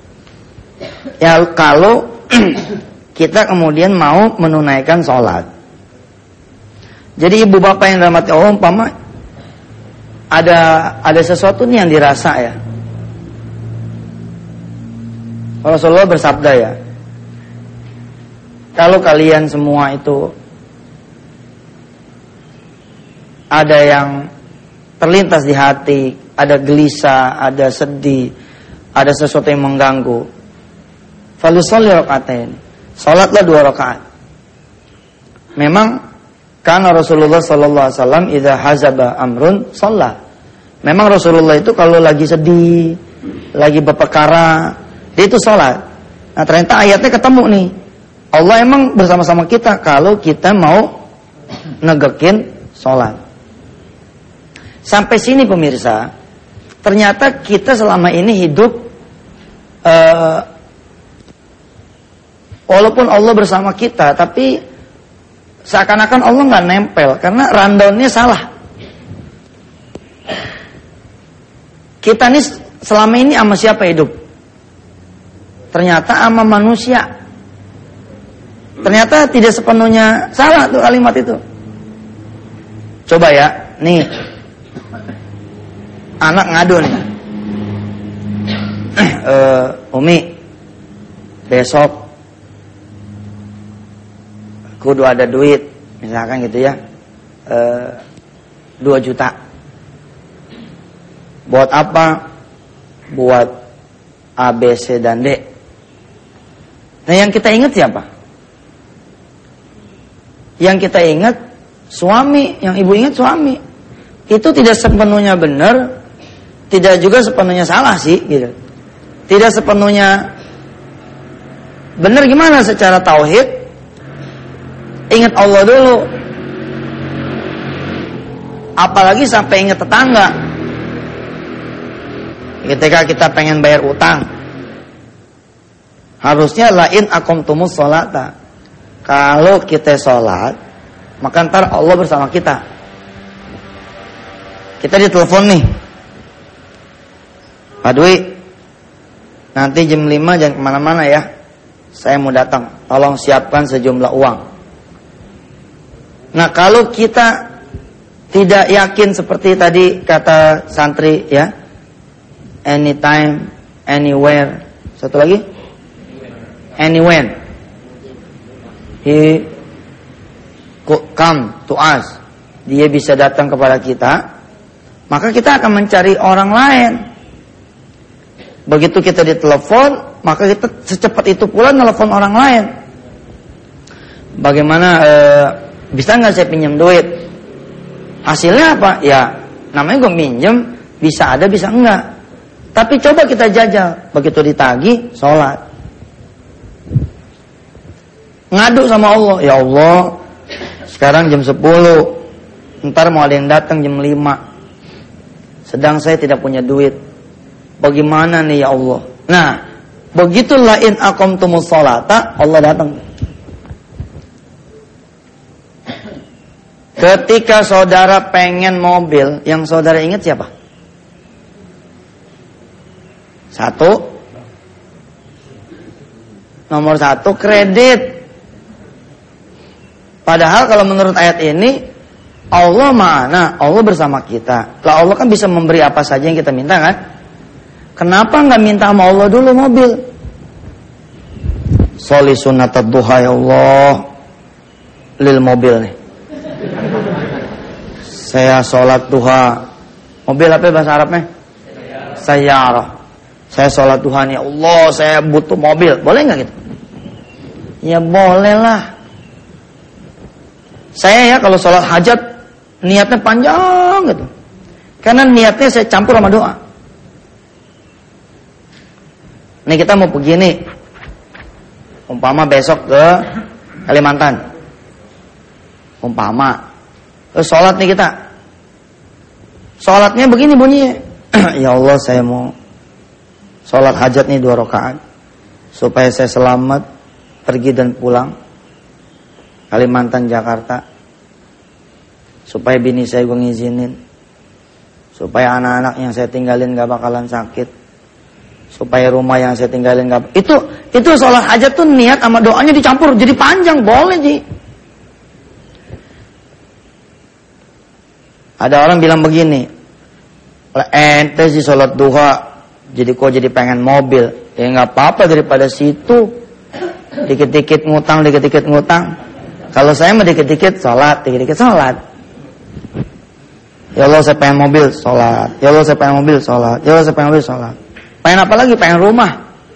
Ya kalau kita kemudian mau menunaikan sholat. Jadi ibu bapak yang dirahmati Allah umpama ada ada sesuatu nih yang dirasa ya. Rasulullah bersabda ya, kalau kalian semua itu ada yang terlintas di hati, ada gelisah, ada sedih, ada sesuatu yang mengganggu, falusolli rakaatain, salatlah dua rakaat. Memang karena Rasulullah Sallallahu Alaihi Wasallam idza hazaba amrun sholat. Memang Rasulullah itu kalau lagi sedih, lagi berperkara, dia itu sholat. Nah ternyata ayatnya ketemu nih. Allah emang bersama-sama kita kalau kita mau negekin sholat. Sampai sini pemirsa, ternyata kita selama ini hidup uh, walaupun Allah bersama kita, tapi seakan-akan Allah nggak nempel karena rundownnya salah. Kita nih selama ini sama siapa hidup? Ternyata sama manusia. Ternyata tidak sepenuhnya salah tuh kalimat itu. Coba ya, nih anak ngadu nih. uh, Umi, besok kudu ada duit, misalkan gitu ya, e, dua juta. Buat apa? Buat A, B, C, dan D. Nah, yang kita ingat siapa? Yang kita ingat suami, yang ibu ingat suami. Itu tidak sepenuhnya benar, tidak juga sepenuhnya salah sih, gitu. Tidak sepenuhnya benar gimana secara tauhid? Ingat Allah dulu. Apalagi sampai ingat tetangga. Ketika kita pengen bayar utang, harusnya lain aqamtumus sholata. Kalau kita sholat, maka ntar Allah bersama kita. Kita ditelepon nih, Pak Dwi, nanti jam lima jangan kemana-mana ya, saya mau datang, tolong siapkan sejumlah uang. Nah, kalau kita tidak yakin seperti tadi kata santri ya, anytime, anywhere, satu lagi, anywhere, he come to us, dia bisa datang kepada kita, maka kita akan mencari orang lain. Begitu kita ditelepon, maka kita secepat itu pula nelfon orang lain. Bagaimana e, bisa nggak saya pinjam duit? Hasilnya apa? Ya namanya gue minjem, bisa ada bisa enggak. Tapi coba kita jajal, begitu ditagih, sholat, ngadu sama Allah, ya Allah, sekarang jam sepuluh, ntar mau ada yang datang jam lima, sedang saya tidak punya duit, bagaimana nih ya Allah? Nah, begitulah in aqamtumus sholata, Allah datang. Ketika saudara pengen mobil, yang saudara ingat siapa? Satu, nomor satu kredit. Padahal kalau menurut ayat ini, Allah mana? Allah bersama kita. Lah Allah kan bisa memberi apa saja yang kita minta kan? Kenapa nggak minta sama Allah dulu mobil? Sholi sunnatat duha ya Allah, lil mobil nih. Saya sholat duha. Mobil apa bahasa Arabnya? Sayyarah. Saya sholat duha nih, Allah saya butuh mobil. Boleh nggak gitu? Ya boleh lah. Saya ya kalau sholat hajat niatnya panjang gitu. Karena niatnya saya campur sama doa. Nih kita mau pergi nih, umpama besok ke Kalimantan. Umpama. Terus sholat nih kita. Sholatnya begini bunyinya. Ya Allah saya mau sholat hajat nih dua rakaat supaya saya selamat pergi dan pulang Kalimantan Jakarta, supaya bini saya gue ngizinin, supaya anak-anak yang saya tinggalin gak bakalan sakit, supaya rumah yang saya tinggalin gak itu itu sholat hajat tuh niat sama doanya dicampur jadi panjang. Boleh Ji. Ada orang bilang begini, ente sih sholat duha jadi kok jadi pengen mobil. Ya nggak apa-apa daripada situ dikit-dikit ngutang, dikit-dikit ngutang. Kalau saya mah dikit-dikit sholat, dikit-dikit sholat. Ya Allah saya pengen mobil, sholat. Ya Allah saya pengen mobil, sholat. Ya Allah saya pengen mobil, sholat. Pengen apa lagi? Pengen rumah.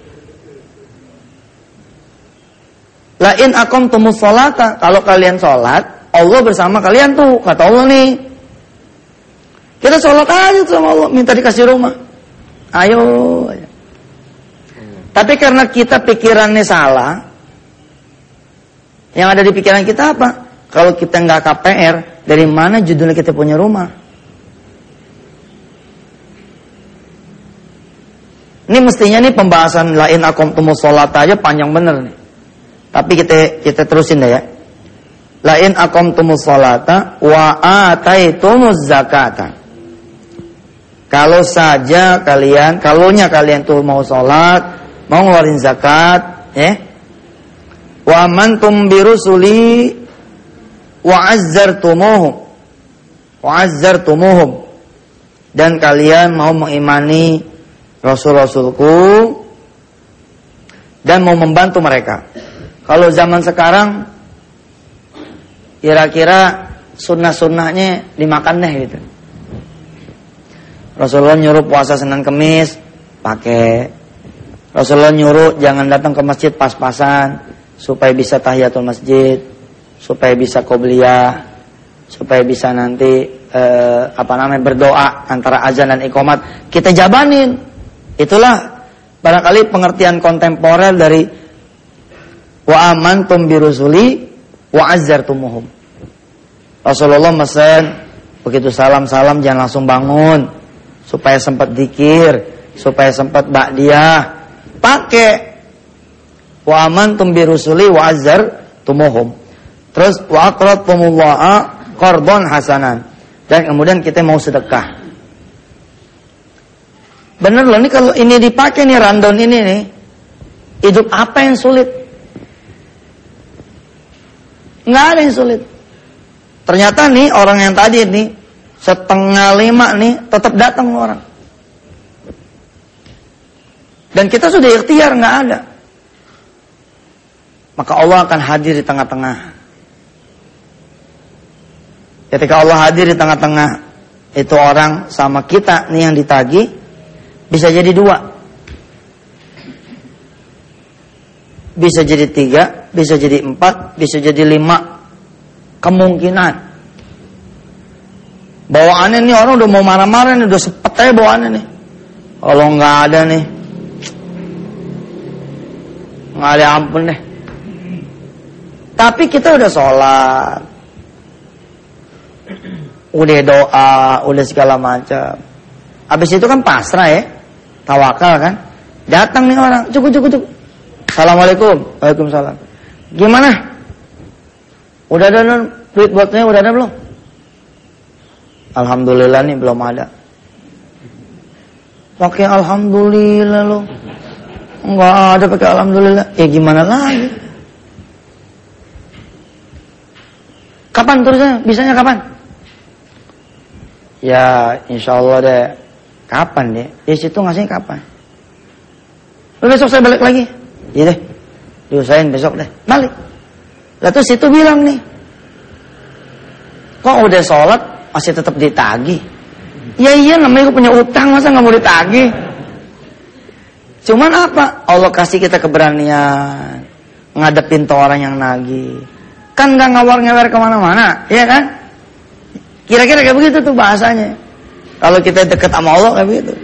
La in aqamtumus sholata, kalau kalian sholat, Allah bersama kalian tuh, kata Allah nih. Kita sholat aja sama Allah, minta dikasih rumah. Ayo. Tapi karena kita pikirannya salah, yang ada di pikiran kita apa? Kalau kita nggak K P R, dari mana judulnya kita punya rumah? Ini mestinya nih pembahasan lain aqamtumus sholat aja panjang bener nih. Tapi kita kita terusin deh ya. Lain aqamtumus sholata wa ataitumuz zakata. Kalau saja kalian, kalaunya kalian tuh mau sholat, mau ngeluarin zakat, ya. Wa amantum birusuli wa azzartumuhum. Wa azzartumuhum. Dan kalian mau mengimani rasul-rasulku dan mau membantu mereka. Kalau zaman sekarang kira-kira sunnah-sunnahnya dimakan deh gitu. Rasulullah nyuruh puasa Senin Kemis, pakai. Rasulullah nyuruh jangan datang ke masjid pas-pasan supaya bisa tahiyatul masjid, supaya bisa qobliyah, supaya bisa nanti eh, apa namanya berdoa antara azan dan iqamat. Kita jabanin. Itulah barangkali pengertian kontemporer dari wa amantum birusuli wa azzartumuhum. Rasulullah mesen begitu salam-salam jangan langsung bangun supaya sempat zikir, supaya sempat ba'diyah. Pakai wa amantum birusuli wa azzartumuhum. Terus wa aqradtumullaha qardhan hasanan. Dan kemudian kita mau sedekah. Bener loh, ini kalau ini dipakai nih rundown ini nih, hidup apa yang sulit? Nggak ada yang sulit. Ternyata nih orang yang tadi nih setengah lima nih tetap datang orang. Dan kita sudah ikhtiar nggak ada. Maka Allah akan hadir di tengah-tengah. Ketika Allah hadir di tengah-tengah, itu orang sama kita nih yang ditagih bisa jadi dua, bisa jadi tiga, bisa jadi empat, bisa jadi lima. Kemungkinan bawaannya nih orang udah mau marah-marah nih, udah sepet aja bawaannya nih. Kalau nggak ada nih, nggak ada ampun deh. Tapi kita udah sholat, udah doa, udah segala macam. Habis itu kan pasrah ya, tawakal kan. Datang nih orang, cukup cukup cukup. Assalamualaikum, waalaikumsalam. Gimana? Udah ada duit buatnya, udah ada belum? Alhamdulillah nih belum ada. Pakai alhamdulillah lo. Enggak ada pakai alhamdulillah. Ya gimana lagi? Kapan terusnya? Bisanya kapan? Ya insya Allah deh. Kapan deh? Di situ ngasihnya kapan? Besok saya balik lagi. Iya deh. Diusahain besok deh. Balik. Lalu situ bilang nih, kok udah sholat masih tetap ditagih? Ya iya namanya gue punya utang, masa gak mau ditagih? Cuman apa? Allah kasih kita keberanian ngadepin tuh orang yang nagih. Kan gak ngawar-ngawar kemana-mana, ya kan? Kira-kira kayak begitu tuh bahasanya. Kalau kita dekat sama Allah kayak begitu.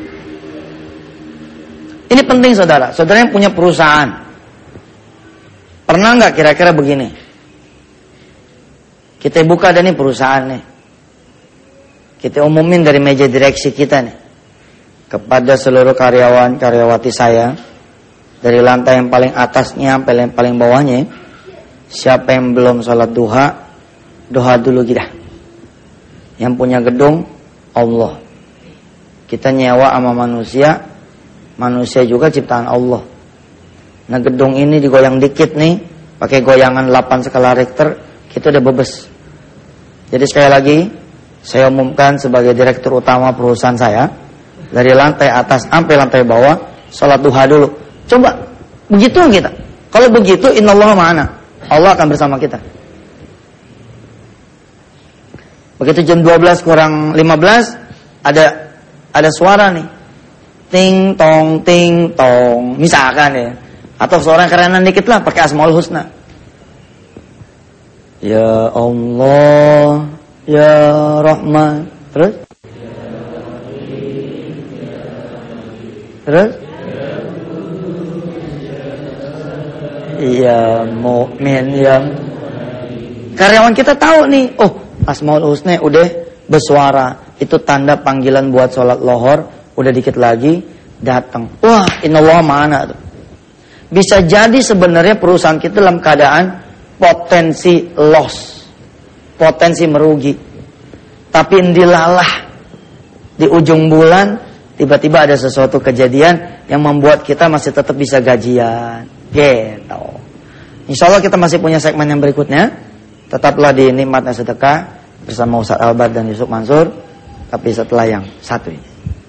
Ini penting saudara. Saudara yang punya perusahaan, pernah gak kira-kira begini? Kita buka ada nih perusahaan nih. Kita umumin dari meja direksi kita nih. Kepada seluruh karyawan, karyawati saya. Dari lantai yang paling atasnya sampai yang paling bawahnya. Siapa yang belum sholat duha, duha dulu kita. Yang punya gedung, Allah. Kita nyewa sama manusia. Manusia juga ciptaan Allah. Nah gedung ini digoyang dikit nih. Pakai goyangan delapan skala Richter. Kita udah bebes. Jadi sekali lagi saya umumkan sebagai direktur utama perusahaan saya, dari lantai atas sampai lantai bawah sholat duha dulu. Coba begitu kita. Kalau begitu innallaha ma'ana, Allah akan bersama kita. Begitu jam dua belas kurang lima belas ada ada suara nih, ting tong ting tong misalkan ya, atau suara yang kerenan dikit lah pakai Asmaul Husna. Ya Allah, Ya Rahman. Terus? Terus? Ya Mu'min yang karyawan kita tahu nih, oh Asmaul Husna udah bersuara, itu tanda panggilan buat sholat lohor, udah dikit lagi datang. Wah, innallaha ma'ana tuh. Bisa jadi sebenarnya perusahaan kita dalam keadaan potensi loss, potensi merugi. Tapi ndilalah di ujung bulan tiba-tiba ada sesuatu kejadian yang membuat kita masih tetap bisa gajian. Gitu. Insya Allah kita masih punya segmen yang berikutnya. Tetaplah di Nikmatnya Sedekah bersama Ustaz Albar dan Yusuf Mansur. Tapi setelah yang satu ini.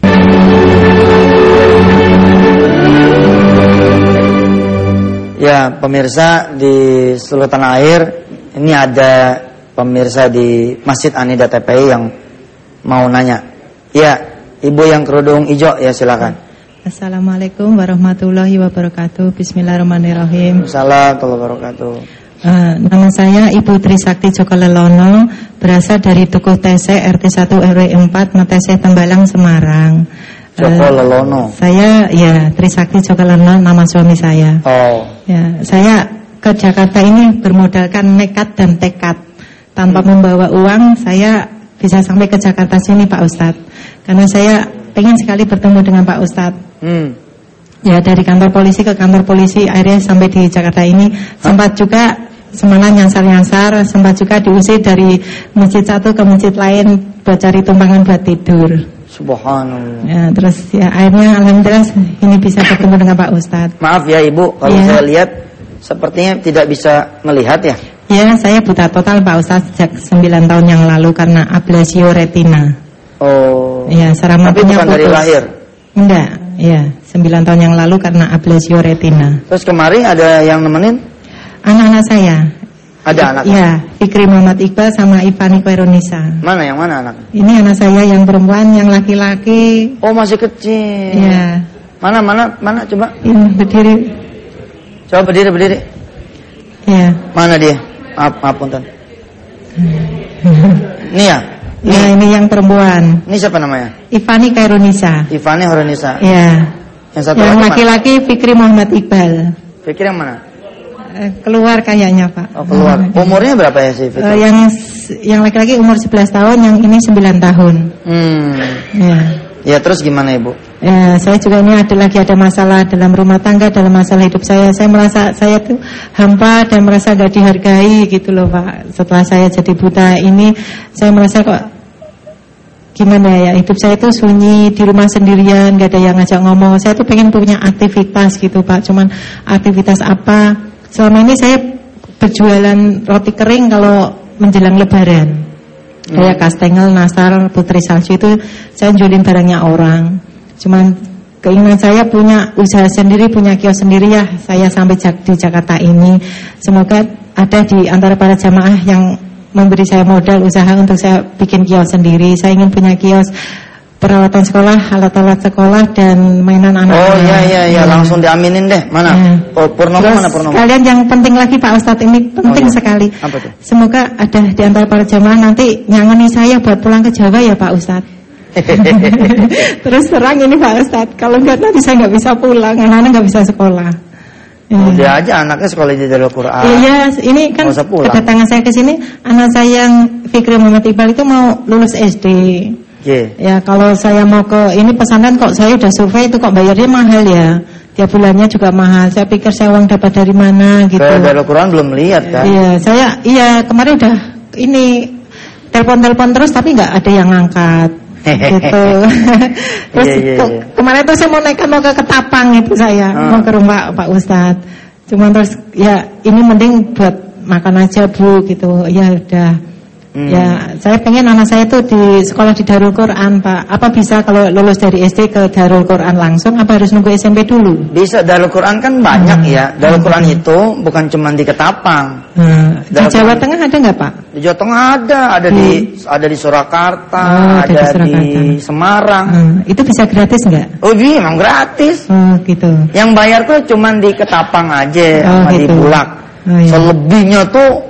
Ya pemirsa di seluruh tanah air, ini ada pemirsa di Masjid Anida T P I yang mau nanya. Ya, ibu yang kerudung hijau ya silakan. Assalamualaikum warahmatullahi wabarakatuh. Bismillahirrahmanirrahim. Assalamualaikum warahmatullahi wabarakatuh. Uh, nama saya Ibu Trisakti Joko Lelono, berasal dari Tukuh T C R T satu R W empat Metese Tembalang Semarang. Joko Lelono. Uh, saya ya Trisakti Joko Lelono, nama suami saya. Oh. Ya, saya ke Jakarta ini bermodalkan nekat dan tekad. Tanpa hmm. membawa uang, saya bisa sampai ke Jakarta sini Pak Ustadz. Karena saya pengen sekali bertemu dengan Pak Ustadz. Hmm. Ya, dari kantor polisi ke kantor polisi, akhirnya sampai di Jakarta ini. Sempat juga semalam nyasar-nyasar, sempat juga diusir dari masjid satu ke masjid lain buat cari tumpangan buat tidur. Subhanallah. Ya, terus ya akhirnya alhamdulillah ini bisa bertemu dengan Pak Ustadz. Maaf ya Ibu, kalau ya. Saya lihat sepertinya tidak bisa melihat ya. Ya, saya buta total Pak Ustadz sejak sembilan tahun yang lalu karena ablasio retina. Oh. Ya, saraf matanya putus. Dari lahir? Enggak, ya, sembilan tahun yang lalu karena ablasio retina. Terus kemarin ada yang nemenin? Anak-anak saya. Ada anak? Iya, Fikri Muhammad Iqbal sama Ivani Khairunisa. Mana yang mana anak? Ini anak saya yang perempuan, yang laki-laki. Oh, masih kecil. Iya. Mana mana mana coba? Ini berdiri. Coba berdiri berdiri. Iya. Mana dia? Maaf, maaf punten. Ini ya? Ini. Ya, ini yang perempuan. Ini siapa namanya? Ivani Khairunisa. Ivani Khairunisa. Iya. Yang satu yang laki-laki Fikri Muhammad Iqbal. Fikri yang mana? Keluar kayaknya Pak. Oh, keluar. Umurnya berapa ya sih Fikri? Uh, yang yang laki-laki umur sebelas tahun, yang ini sembilan tahun. Hmm. Ya. Ya, terus gimana Ibu? Ya, saya juga ini ada lagi ada masalah dalam rumah tangga, dalam masalah hidup saya. Saya merasa saya tuh hampa dan merasa gak dihargai gitu loh Pak. Setelah saya jadi buta ini, saya merasa kok gimana ya, hidup saya tuh sunyi, di rumah sendirian, gak ada yang ngajak ngomong. Saya tuh pengen punya aktivitas gitu Pak. Cuman aktivitas apa? Selama ini saya berjualan roti kering kalau menjelang lebaran. Kayak kastengel, nastar, putri salju itu saya jualin barangnya orang. Cuman keinginan saya punya usaha sendiri, punya kios sendiri ya. Saya sampai di Jakarta ini. Semoga ada di antara para jamaah yang memberi saya modal usaha untuk saya bikin kios sendiri. Saya ingin punya kios peralatan sekolah, alat-alat sekolah dan mainan anak-anak. Oh iya iya iya, langsung diaminin deh. Mana? Ya. Oh, Purnomo mana Purnomo? Kalian yang penting lagi Pak Ustadz, ini penting oh, iya. sekali. Apa tuh? Semoga ada di antara para jamaah nanti nyangeni saya buat pulang ke Jawa ya Pak Ustadz. Terus terang ini Pak Ustadz, kalau enggak nanti saya nggak bisa pulang, anak-anak nggak bisa sekolah. Oh, dia aja anaknya sekolah di Darul Quran. Iya, ini kan kedatangan saya ke sini, anak saya yang Fikri Muhammad Iqbal itu mau lulus S D. Yeah. Ya kalau saya mau ke ini pesantren kok saya udah survei itu kok bayarnya mahal ya. Tiap bulannya juga mahal. Saya pikir saya uang dapat dari mana gitu. Saya Darul Quran belum lihat kan? Iya, saya iya kemarin udah ini telepon-telepon terus tapi nggak ada yang ngangkat. Gitu. Terus yeah, yeah, yeah. kemarin tuh saya mau naik mau ke Ketapang itu saya, hmm. mau ke rumah Pak Ustadz. Cuman terus ya ini mending buat makan aja Bu gitu. Ya udah. Hmm. Ya, saya pengen anak saya tuh di sekolah di Darul Quran, Pak. Apa bisa kalau lulus dari S D ke Darul Quran langsung, apa harus nunggu S M P dulu? Bisa, Darul Quran kan banyak hmm. ya. Darul Quran hmm. itu bukan cuma di Ketapang. Hmm. Di Jawa Quran, Tengah ada nggak Pak? Di Jawa Tengah ada, ada hmm. di ada di Surakarta, oh, ada, ada di, di Semarang. Hmm. Itu bisa gratis nggak? Oh iya, emang gratis. Oh gitu. Yang bayar tuh cuma di Ketapang aja, oh, sama gitu. Di Bulak. Oh, iya. Selebihnya tuh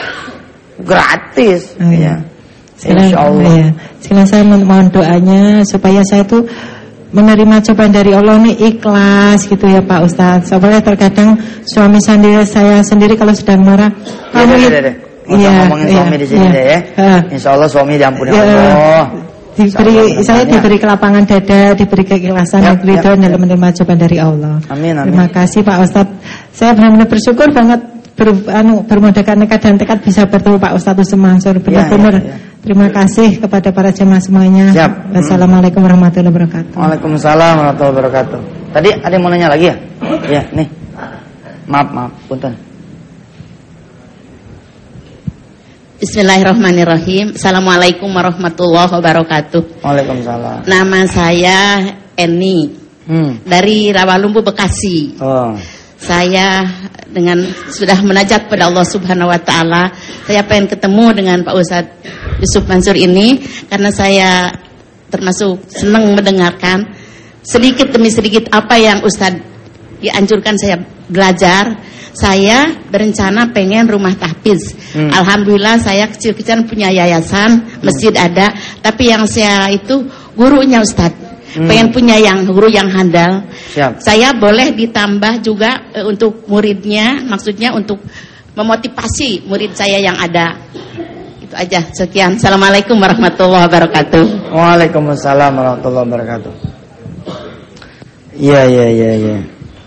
gratis. Oh, iya. Ya. Insya Allah. Iya. Sekarang saya mohon doanya supaya saya tuh menerima cobaan dari Allah ini ikhlas gitu ya Pak Ustadz. Soalnya terkadang suami sendiri saya sendiri kalau sedang marah, ya, kamu ya, ya, ya. ngomongin suami ya, di sini ya. deh ya. Uh, Insya Allah suami diampuni ya, Allah. Diberi saya ya. diberi kelapangan dada, diberi keikhlasan ya, dan keridhaan ya, dalam menerima cobaan dari Allah. Amin, amin. Terima kasih Pak Ustadz. Saya benar-benar bersyukur banget. Ber, anu, bermodalkan nekat dan tekad bisa bertemu Pak Ustadz Usman Mansur. Benar-benar ya, ya, ya. Terima kasih kepada para jemaah semuanya. Siap. Wassalamualaikum warahmatullahi wabarakatuh. Waalaikumsalam warahmatullahi wabarakatuh. Tadi ada yang mau nanya lagi ya? Ya, nih. Maaf, maaf, punten. Bismillahirrahmanirrahim. Assalamualaikum warahmatullahi wabarakatuh. Waalaikumsalam. Nama saya Eni hmm. dari Rawalumbu, Bekasi. Oh. Saya dengan sudah menajat pada Allah Subhanahu Wa Taala, saya pengen ketemu dengan Pak Ustadz Yusuf Mansur ini karena saya termasuk senang mendengarkan. sedikit demi sedikit apa yang Ustadz dianjurkan saya belajar. Saya berencana pengen rumah tahfiz. Hmm. Alhamdulillah saya kecil-kecilan punya yayasan, masjid hmm. ada. Tapi yang saya itu gurunya Ustadz. Hmm. Pengen punya yang guru yang handal. Siap. Saya boleh ditambah juga e, untuk muridnya, maksudnya untuk memotivasi murid saya yang ada. Itu aja. Sekian. Assalamualaikum warahmatullahi wabarakatuh. Waalaikumsalam warahmatullahi wabarakatuh. Iya, iya, iya, iya.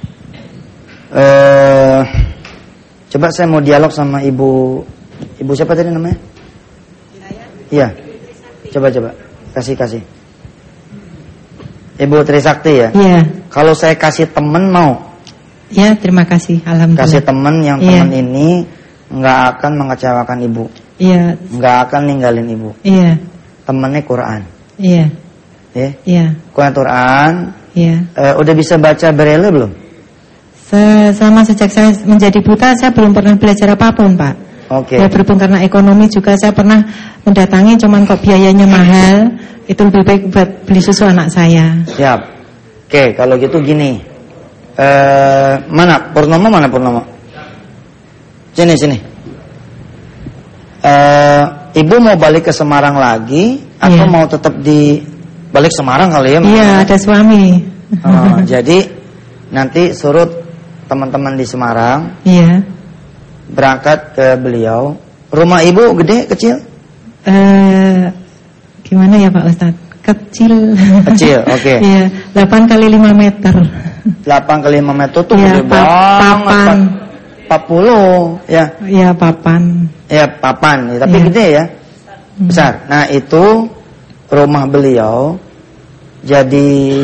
Uh, coba saya mau dialog sama ibu ibu siapa tadi namanya? Iya. Coba coba kasih kasih. Ibu Trisakti ya? Iya. Kalau saya kasih temen mau? Ya, terima kasih. Alhamdulillah. Kasih temen yang ya. Temen ini nggak akan mengecewakan ibu. Iya. Nggak akan ninggalin ibu. Iya. Temennya Quran. Iya. Iya. Iya. Quran. Iya. Uh, udah bisa baca Braille belum? Selama sejak saya menjadi buta, saya belum pernah belajar apapun, Pak. Oke. Okay. Ya, berhubung karena ekonomi juga saya pernah mendatangi, cuman kok biayanya mahal, itu lebih baik buat beli susu anak saya. Siap. Oke, okay, kalau gitu gini. Eh, mana Purnomo mana Purnomo? Sini sini. Eh, ibu mau balik ke Semarang lagi atau yeah. mau tetap di balik Semarang kali ya? Iya, yeah, ada suami. Oh, jadi nanti surut teman-teman di Semarang, iya, berangkat ke beliau. Rumah ibu gede, kecil? Uh, gimana ya Pak Ustadz? Kecil. Kecil, oke. Okay. Iya, delapan kali lima meter. delapan kali lima meter tuh ya, gede pa banget. Papan. empat puluh, ya. Iya, papan. Ya, papan, ya, tapi ya. Gede ya. Besar. Nah, itu rumah beliau jadi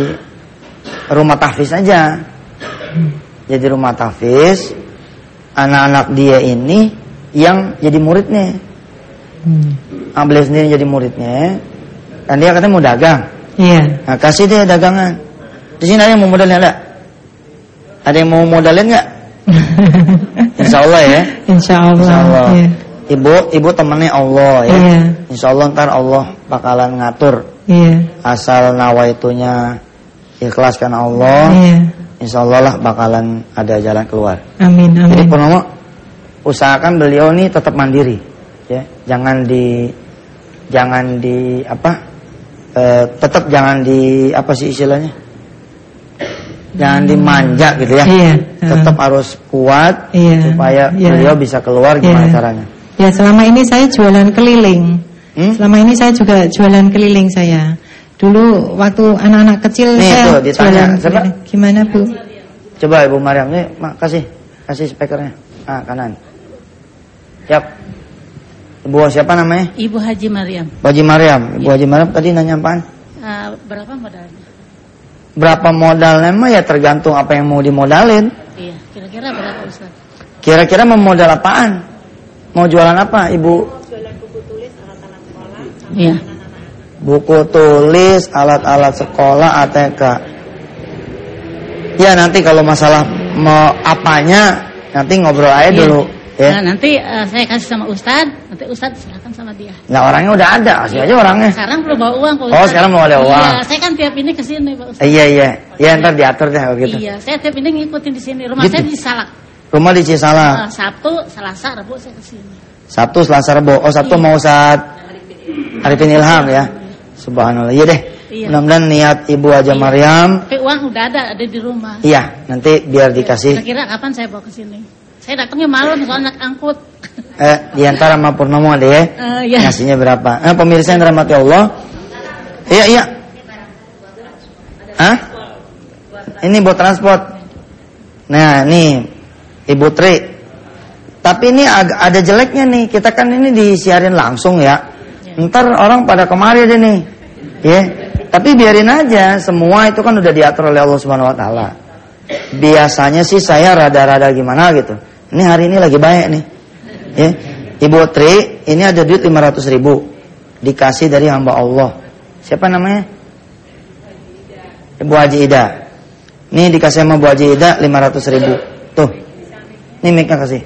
rumah tahfiz aja. Jadi rumah tahfiz, anak-anak dia ini yang jadi muridnya. Hmm. Beliau sendiri jadi muridnya. Kan dia katanya mau dagang. Iya. Nah, kasih dia dagangan. Di sini ada yang mau modalin enggak? Ada yang mau modalin enggak? Insya Allah ya. Insya Allah. Insya Allah. Iya. Ibu, ibu temannya Allah ya. Iya. Insya Allah ntar Allah bakalan ngatur. Iya. Asal nawaitunya ikhlas karena Allah. Iya. Insya Allah lah bakalan ada jalan keluar. Amin, amin. Jadi Purnomo, usahakan beliau ini tetap mandiri, ya. Jangan di, jangan di apa? E, tetap jangan di apa sih istilahnya? Jangan dimanja gitu ya. Iya. Tetap harus kuat, iya, supaya iya. beliau bisa keluar. Gimana iya. caranya? Ya, selama ini saya jualan keliling. Hmm? Selama ini saya juga jualan keliling saya. Dulu waktu anak-anak kecil nih, saya tuh, ditanya, jualan. Gimana Bu? Coba Ibu Mariam, nih kasih kasih speakernya. Ah, kanan. Yap. Ibu siapa namanya? Ibu Haji Mariam. Haji Mariam. Ibu ya. Haji Mariam tadi nanya apaan? Uh, berapa modalnya? Berapa modalnya mah ya tergantung apa yang mau dimodalin. Iya, kira-kira berapa Ustaz? Kira-kira mau modal apaan? Mau jualan apa, Ibu? Mau jualan buku tulis, alat-alat sekolah. Iya. Buku tulis, alat-alat sekolah, A T K. Ya nanti kalau masalah mau apanya, nanti ngobrol aja iya. dulu. Ya. Nah, nanti uh, saya kasih sama Ustadz, nanti Ustadz silakan sama dia. Nah orangnya udah ada, kasih aja orangnya. Sekarang belum bawa uang Pak Ustadz. Oh sekarang belum ada uang. Iya, saya kan tiap ini kesini Pak Ustadz. Iya iya, ya ntar diatur deh begitu. Iya, saya tiap ini ngikutin di sini. Rumah gitu. Saya di Salak. Rumah di Cisalak. Uh, Sabtu, Selasa, Rabu saya kesini. Sabtu, Selasa, Rabu. Oh Sabtu iya. mau Ustadz Arifin Ilham ya. Subhanallah. Iya deh. Iya. Mudah-mudahan niat Ibu Haja iya. Mariam. Tapi uang udah ada, ada di rumah. Iya, nanti biar dikasih. Kira-kira kapan saya bawa ke sini? Saya datangnya malam soalnya angkut. Eh, di antara sama Purnomo ada ya. Uh, iya. Ngasihnya berapa? Eh, pemirsa yang dirahmati Allah. Iya, iya. Hah? Ini buat transport. Nah, nih Ibu Tri. Tapi ini agak ada jeleknya nih. Kita kan ini disiarin langsung ya. ya. Ntar orang pada kemari deh nih. Ya. Tapi biarin aja, semua itu kan udah diatur oleh Allah Subhanahu wa taala. Biasanya sih saya rada-rada gimana gitu. Ini hari ini lagi baik nih. Ya. Ibu Tri, ini ada duit lima ratus ribu. Dikasih dari hamba Allah. Siapa namanya? Ibu Haji Ida. Ini dikasih sama Bu Haji Ida lima ratus ribu. Tuh. Ini mic-nya kasih.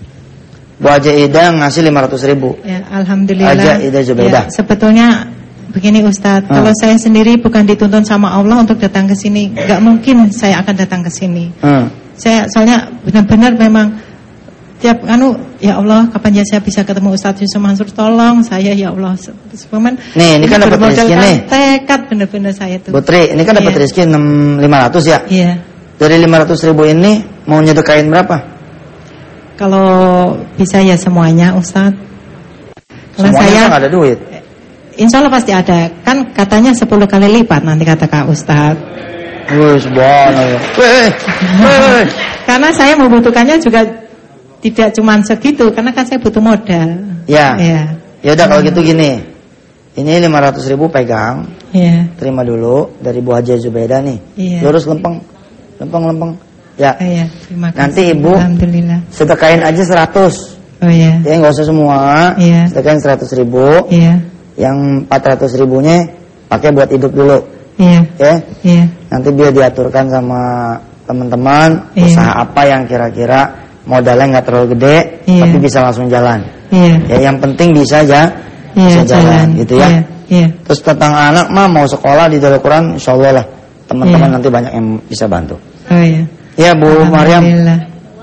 Bu Haji Ida ngasih lima ratus ribu. Ya, alhamdulillah. Haji Ida Zubaidah. Ya, sebetulnya begini Ustadz, Hmm. kalau saya sendiri bukan dituntun sama Allah untuk datang ke sini, nggak mungkin saya akan datang ke sini. Hmm. Saya soalnya benar-benar memang tiap anu, ya Allah, kapan ya saya bisa ketemu Ustadz Yusuf Mansur, tolong saya ya Allah. Cuman Nih, ini kan dapat rezeki nih. Tekad benar-benar saya tuh. Putri, ini kan dapat Iya. rezeki enam ribu lima ratus ya? Iya. Dari lima ratus ribu ini mau nyedekain berapa? Kalau bisa ya semuanya Ustadz. Kalau Semuanya saya nggak ada duit. Insya Allah pasti ada. Kan katanya sepuluh kali lipat nanti kata Kak Ustadz. Wih, subhanallah. Wih, wih. Karena saya membutuhkannya juga tidak cuma segitu, karena kan saya butuh modal. Ya. Ya. Ya udah kalau gitu gini. Ini lima ratus ribu pegang. Iya. Terima dulu dari Bu Haja Zubeda nih. Iya. Lurus lempeng. Lempeng-lempeng. Ya. Iya, terima kasih. Nanti Ibu Alhamdulillah. sedekain aja seratus. Oh iya. Ya nggak usah semua. Iya. Sedekain seratus ribu. Iya. Yang empat ratus ribunya pakai buat hidup dulu. Iya. Ya. Iya. Nanti biar diaturkan sama teman-teman Iya. usaha apa yang kira-kira modalnya nggak terlalu gede, Iya. tapi bisa langsung jalan. Iya. Ya yang penting bisa aja Iya, bisa jalan, jalan. gitu ya. Iya. Iya. Terus tentang anak mah mau sekolah di Darul Quran, insya Allah lah teman-teman Iya. nanti banyak yang bisa bantu. Oh iya. Ya Bu Maryam, Alhamdulillah.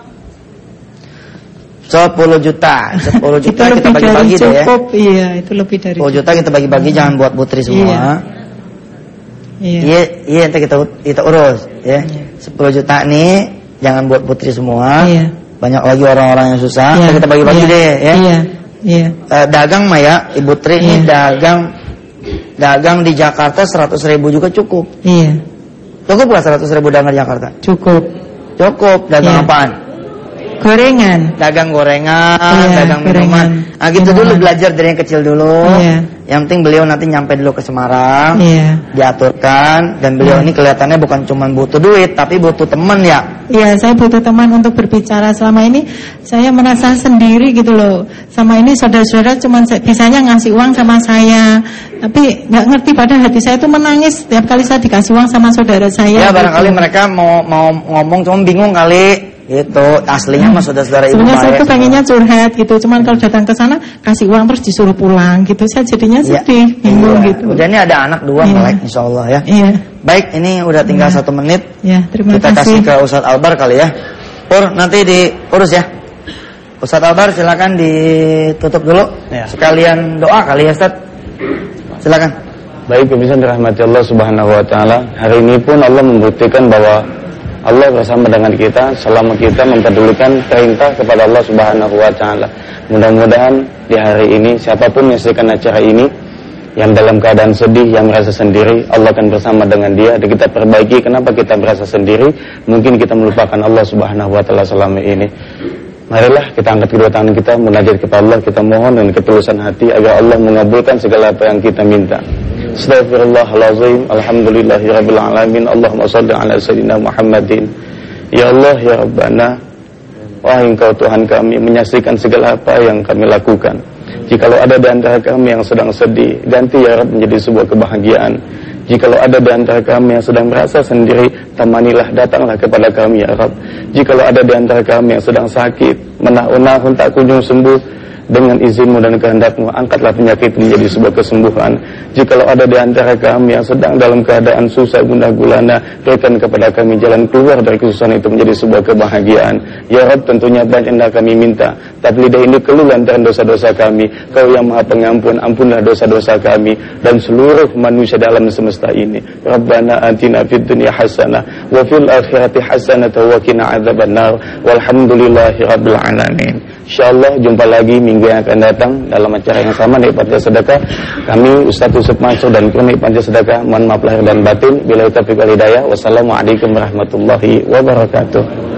sepuluh juta, sepuluh Itu juta kita lebih dari bagi-bagi deh ya. cukup. Iya, itu lebih dari sepuluh juta kita bagi-bagi, jangan buat Putri semua. Iya. Iya, iya nanti kita kita urus ya. sepuluh juta nih jangan buat Putri semua. Iya. Banyak lagi orang-orang yang susah. Iya. Nanti kita bagi-bagi Iya. deh ya. Iya. Iya. Eh, dagang mah ya, Ibu Tri ini Iya. dagang dagang di Jakarta seratus ribu juga cukup. Iya. Cukup nggak seratus ribu dagang di Jakarta? Cukup. Cukup. Dagang Iya. apaan? Gorengan. Dagang gorengan, Iya, dagang gorengan. minuman. Ah gitu Minuman. dulu, belajar dari yang kecil dulu. Iya. Yang penting beliau nanti nyampe dulu ke Semarang. Iya. Diaturkan, dan beliau Iya. ini kelihatannya bukan cuma butuh duit tapi butuh teman ya. Iya, saya butuh teman untuk berbicara. Selama ini saya merasa sendiri gitu loh. Sama ini saudara-saudara cuma se- bisanya ngasih uang sama saya, tapi nggak ngerti pada hati saya itu menangis setiap kali saya dikasih uang sama saudara saya. Ya gitu. barangkali mereka mau mau ngomong cuma bingung kali. Gitu, aslinya mah saudara-saudara ibu Sebenarnya saya baik tuh semua. pengennya curhat gitu, cuman kalau datang ke sana kasih uang terus disuruh pulang gitu, saya jadinya Iya. sedih, bingung Iya. gitu. Udah ini ada anak dua Iya. melek insya Allah ya. Iya, Baik, ini udah tinggal Iya. satu menit. ya terima Kita kasih. kasih ke Ustadz Albar kali ya. Pur, nanti diurus ya. Ustadz Albar silakan ditutup dulu. Ya. Sekalian doa kali ya Ustadz. Silakan. Baik, bisa dirahmati Allah Subhanahu wa taala. Hari ini pun Allah membuktikan bahwa Allah bersama dengan kita selama kita mempedulikan perintah kepada Allah Subhanahu wa taala. Mudah-mudahan di hari ini siapapun yang menyaksikan acara ini yang dalam keadaan sedih, yang merasa sendiri, Allah akan bersama dengan dia dan kita perbaiki kenapa kita merasa sendiri. Mungkin kita melupakan Allah Subhanahu wa taala selama ini. Marilah kita angkat kedua tangan kita, munajat kepada Allah, kita mohon dengan ketulusan hati agar Allah mengabulkan segala apa yang kita minta. Astaghfirullahalazim. Alhamdulillahirabbil alamin. Allahumma shalli ala sayyidina Muhammadin. Ya Allah, ya Rabbana, wahai Engkau Tuhan kami, menyaksikan segala apa yang kami lakukan. Jikalau ada di antara kami yang sedang sedih, ganti ya Rabb menjadi sebuah kebahagiaan. Jikalau ada di antara kami yang sedang merasa sendiri, temanilah, datanglah kepada kami ya Rabb. Jikalau ada di antara kami yang sedang sakit, menahun-nahun tak kunjung sembuh, dengan izinmu dan kehendakmu, angkatlah penyakit menjadi sebuah kesembuhan. Jikalau ada di antara kami yang sedang dalam keadaan susah gundah gulana, berikan kepada kami jalan keluar dari kesusahan itu menjadi sebuah kebahagiaan. Ya Rabb, tentunya banyak yang kami minta, tapi lidah ini keluh lantaran dosa-dosa kami. Kau yang maha pengampun, ampunlah dosa-dosa kami dan seluruh manusia dalam semesta ini. Rabbana atina fid dunya hasanah wa fil akhirati hasanah wa qina adzabannar. Walhamdulillahi rabbil alamin. Insyaallah jumpa lagi minggu yang akan datang dalam acara yang sama di Panja Sedekah. Kami Ustaz Yusuf Mansur dan kru Panja Sedekah mohon maaf lahir dan batin. Bila taufiq wal hidayah. Wassalamualaikum warahmatullahi wabarakatuh.